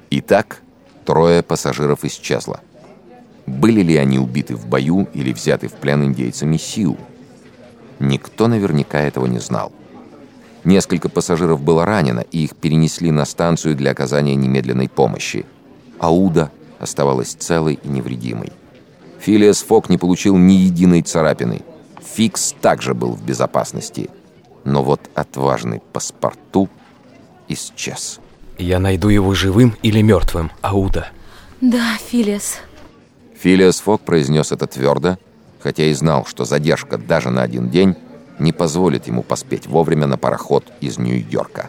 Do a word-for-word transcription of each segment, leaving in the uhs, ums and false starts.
Итак, трое пассажиров исчезло. Были ли они убиты в бою или взяты в плен индейцами Сиу? Никто наверняка этого не знал. Несколько пассажиров было ранено, и их перенесли на станцию для оказания немедленной помощи. Ауда оставалась целой и невредимой. Филиас Фок не получил ни единой царапины. Фикс также был в безопасности. Но вот отважный паспорту исчез. Я найду его живым или мертвым, Ауда. Да, Филиас. Филиас Фок произнес это твердо, хотя и знал, что задержка даже на один день не позволит ему поспеть вовремя на пароход из Нью-Йорка.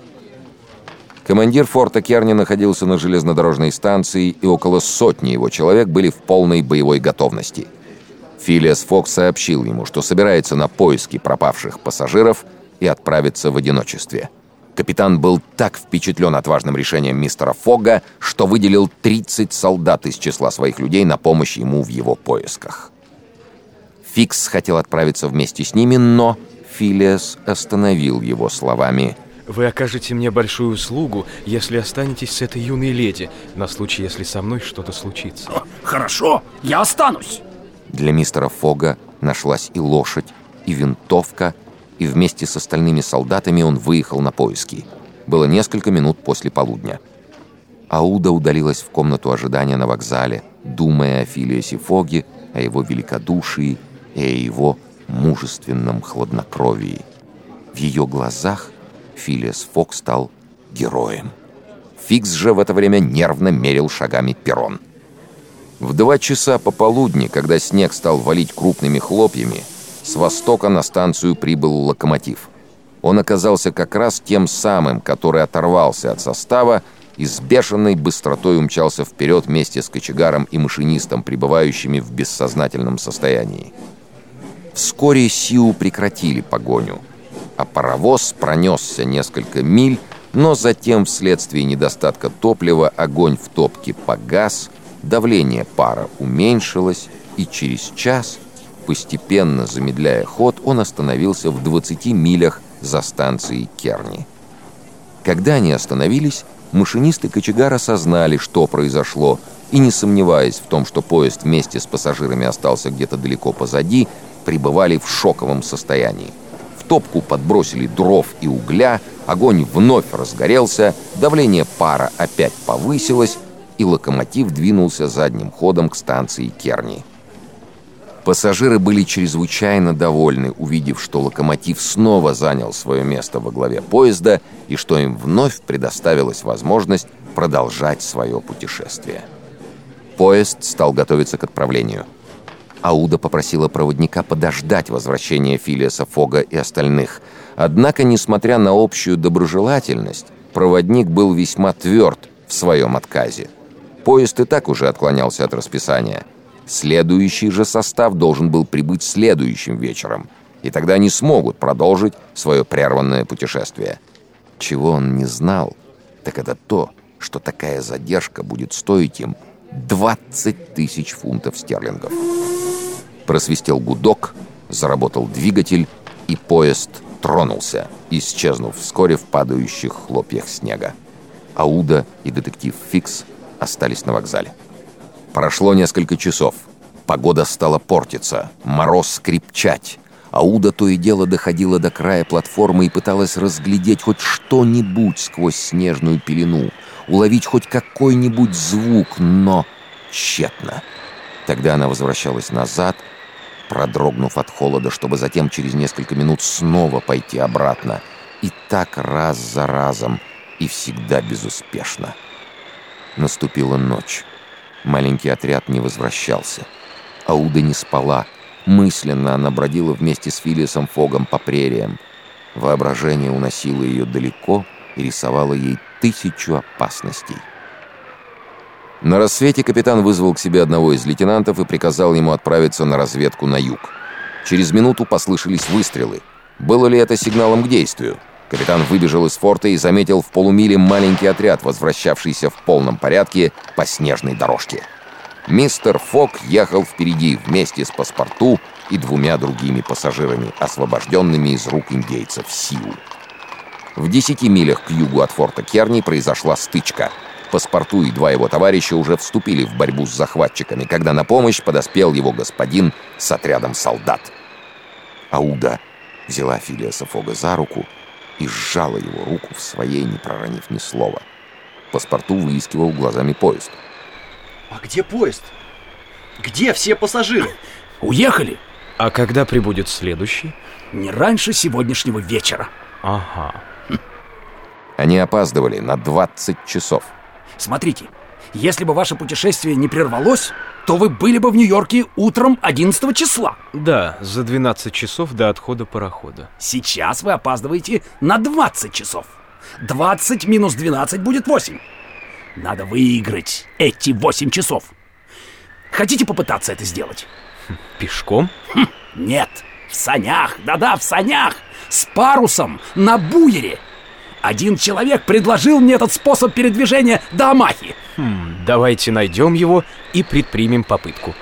Командир форта Керни находился на железнодорожной станции, и около сотни его человек были в полной боевой готовности. Филиас Фок сообщил ему, что собирается на поиски пропавших пассажиров и отправится в одиночестве. Капитан был так впечатлен отважным решением мистера Фога, что выделил тридцать солдат из числа своих людей на помощь ему в его поисках. Фикс хотел отправиться вместе с ними, но Филиас остановил его словами: «Вы окажете мне большую услугу, если останетесь с этой юной леди, на случай, если со мной что-то случится». «Хорошо, я останусь». Для мистера Фога нашлась и лошадь, и винтовка, и вместе с остальными солдатами он выехал на поиски. Было несколько минут после полудня. Ауда удалилась в комнату ожидания на вокзале, думая о Филиасе Фоге, о его великодушии и о его мужественном хладнокровии. В ее глазах Филиас Фог стал героем. Фикс же в это время нервно мерил шагами перрон. В два часа пополудни, когда снег стал валить крупными хлопьями, с востока на станцию прибыл локомотив. Он оказался как раз тем самым, который оторвался от состава и с бешеной быстротой умчался вперед вместе с кочегаром и машинистом, пребывающими в бессознательном состоянии. Вскоре Сиу прекратили погоню, а паровоз пронесся несколько миль, но затем вследствие недостатка топлива огонь в топке погас, давление пара уменьшилось, и через час, постепенно замедляя ход, он остановился в двадцати милях за станцией Керни. Когда они остановились, машинист и кочегар осознали, что произошло, и, не сомневаясь в том, что поезд вместе с пассажирами остался где-то далеко позади, пребывали в шоковом состоянии. В топку подбросили дров и угля, огонь вновь разгорелся, давление пара опять повысилось, и локомотив двинулся задним ходом к станции Керни. Пассажиры были чрезвычайно довольны, увидев, что локомотив снова занял свое место во главе поезда и что им вновь предоставилась возможность продолжать свое путешествие. Поезд стал готовиться к отправлению. Ауда попросила проводника подождать возвращения Филиаса Фога и остальных. Однако, несмотря на общую доброжелательность, проводник был весьма тверд в своем отказе. Поезд и так уже отклонялся от расписания. Следующий же состав должен был прибыть следующим вечером, и тогда они смогут продолжить свое прерванное путешествие. Чего он не знал, так это то, что такая задержка будет стоить им двадцать тысяч фунтов стерлингов. Просвистел гудок, заработал двигатель, и поезд тронулся, исчезнув вскоре в падающих хлопьях снега. Ауда и детектив Фикс остались на вокзале. Прошло несколько часов. Погода стала портиться, мороз крепчать. Ауда то и дело доходила до края платформы и пыталась разглядеть хоть что-нибудь сквозь снежную пелену, уловить хоть какой-нибудь звук, но тщетно. Тогда она возвращалась назад, продрогнув от холода, чтобы затем через несколько минут снова пойти обратно. И так раз за разом, и всегда безуспешно. Наступила ночь. Маленький отряд не возвращался. Ауда не спала. Мысленно она бродила вместе с Филиасом Фогом по прериям. Воображение уносило ее далеко и рисовало ей тысячу опасностей. На рассвете капитан вызвал к себе одного из лейтенантов и приказал ему отправиться на разведку на юг. Через минуту послышались выстрелы. Было ли это сигналом к действию? Капитан выбежал из форта и заметил в полумиле маленький отряд, возвращавшийся в полном порядке по снежной дорожке. Мистер Фог ехал впереди вместе с паспорту и двумя другими пассажирами, освобожденными из рук индейцев Сиу. В десяти милях к югу от форта Керни произошла стычка. Паспорту и два его товарища уже вступили в борьбу с захватчиками, когда на помощь подоспел его господин с отрядом солдат. Ауда взяла Филиаса Фога за руку и сжала его руку в своей, не проронив ни слова. Паспорту выискивал глазами поезд. А где поезд? Где все пассажиры? Уехали? А когда прибудет следующий? Не раньше сегодняшнего вечера. Ага. Они опаздывали на двадцать часов. Смотрите, если бы ваше путешествие не прервалось, то вы были бы в Нью-Йорке утром одиннадцатого числа. Да, за двенадцать часов до отхода парохода. Сейчас вы опаздываете на двадцать часов. двадцать минус двенадцать будет восемь. Надо выиграть эти восемь часов. Хотите попытаться это сделать? Пешком? Хм, нет, в санях, да-да, в санях. С парусом, на буере. Один человек предложил мне этот способ передвижения до Амахи. Хм, давайте найдем его и предпримем попытку.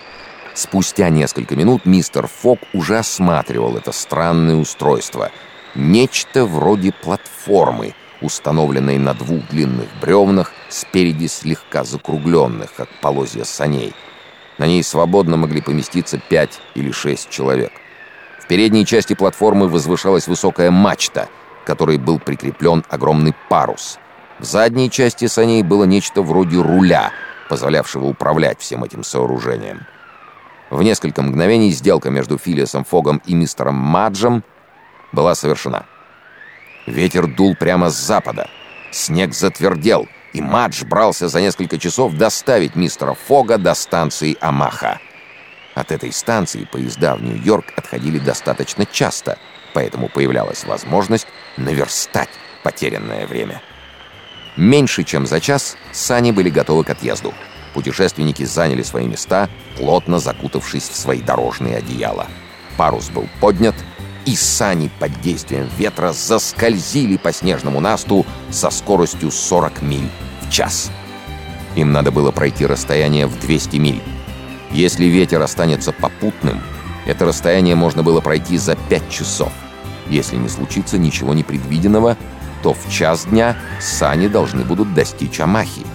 Спустя несколько минут мистер Фог уже осматривал это странное устройство. Нечто вроде платформы, установленной на двух длинных бревнах, спереди слегка закругленных, как полозья саней. На ней свободно могли поместиться пять или шесть человек. В передней части платформы возвышалась высокая мачта, к которой был прикреплен огромный парус. В задней части саней было нечто вроде руля, позволявшего управлять всем этим сооружением. В несколько мгновений сделка между Филиасом Фогом и мистером Маджем была совершена. Ветер дул прямо с запада. Снег затвердел, и Мадж брался за несколько часов доставить мистера Фога до станции Амаха. От этой станции поезда в Нью-Йорк отходили достаточно часто, поэтому появлялась возможность наверстать потерянное время. Меньше чем за час сани были готовы к отъезду. Путешественники заняли свои места, плотно закутавшись в свои дорожные одеяла. Парус был поднят, и сани под действием ветра заскользили по снежному насту со скоростью сорок миль в час. Им надо было пройти расстояние в двести миль. Если ветер останется попутным, это расстояние можно было пройти за пять часов. Если не случится ничего непредвиденного, то в час дня сани должны будут достичь Амахи.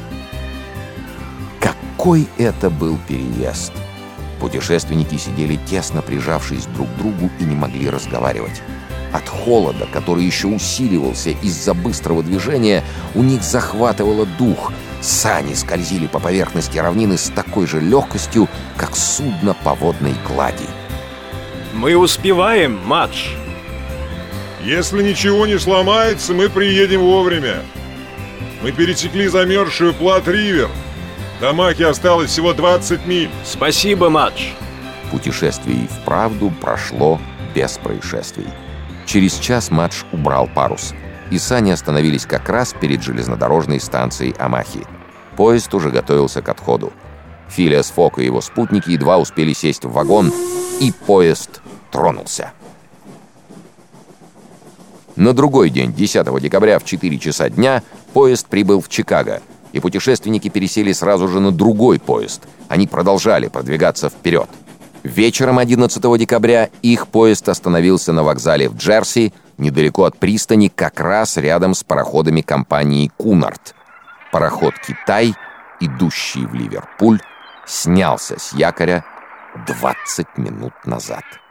Какой это был переезд! Путешественники сидели тесно прижавшись друг к другу и не могли разговаривать. От холода, который еще усиливался из-за быстрого движения, у них захватывало дух. Сани скользили по поверхности равнины с такой же легкостью, как судно по водной глади. Мы успеваем, Мадж. Если ничего не сломается, мы приедем вовремя. Мы пересекли замерзшую Плат-Ривер. До Амахи осталось всего двадцать миль. Спасибо, Мадж. Путешествие и вправду прошло без происшествий. Через час Мадж убрал парус, и сани остановились как раз перед железнодорожной станцией Амахи. Поезд уже готовился к отходу. Филиас Фог и его спутники едва успели сесть в вагон, и поезд тронулся. На другой день, десятого декабря в четыре часа дня, поезд прибыл в Чикаго, и путешественники пересели сразу же на другой поезд. Они продолжали продвигаться вперед. Вечером одиннадцатого декабря их поезд остановился на вокзале в Джерси, недалеко от пристани, как раз рядом с пароходами компании «Кунард». Пароход «Китай», идущий в Ливерпуль, снялся с якоря двадцать минут назад.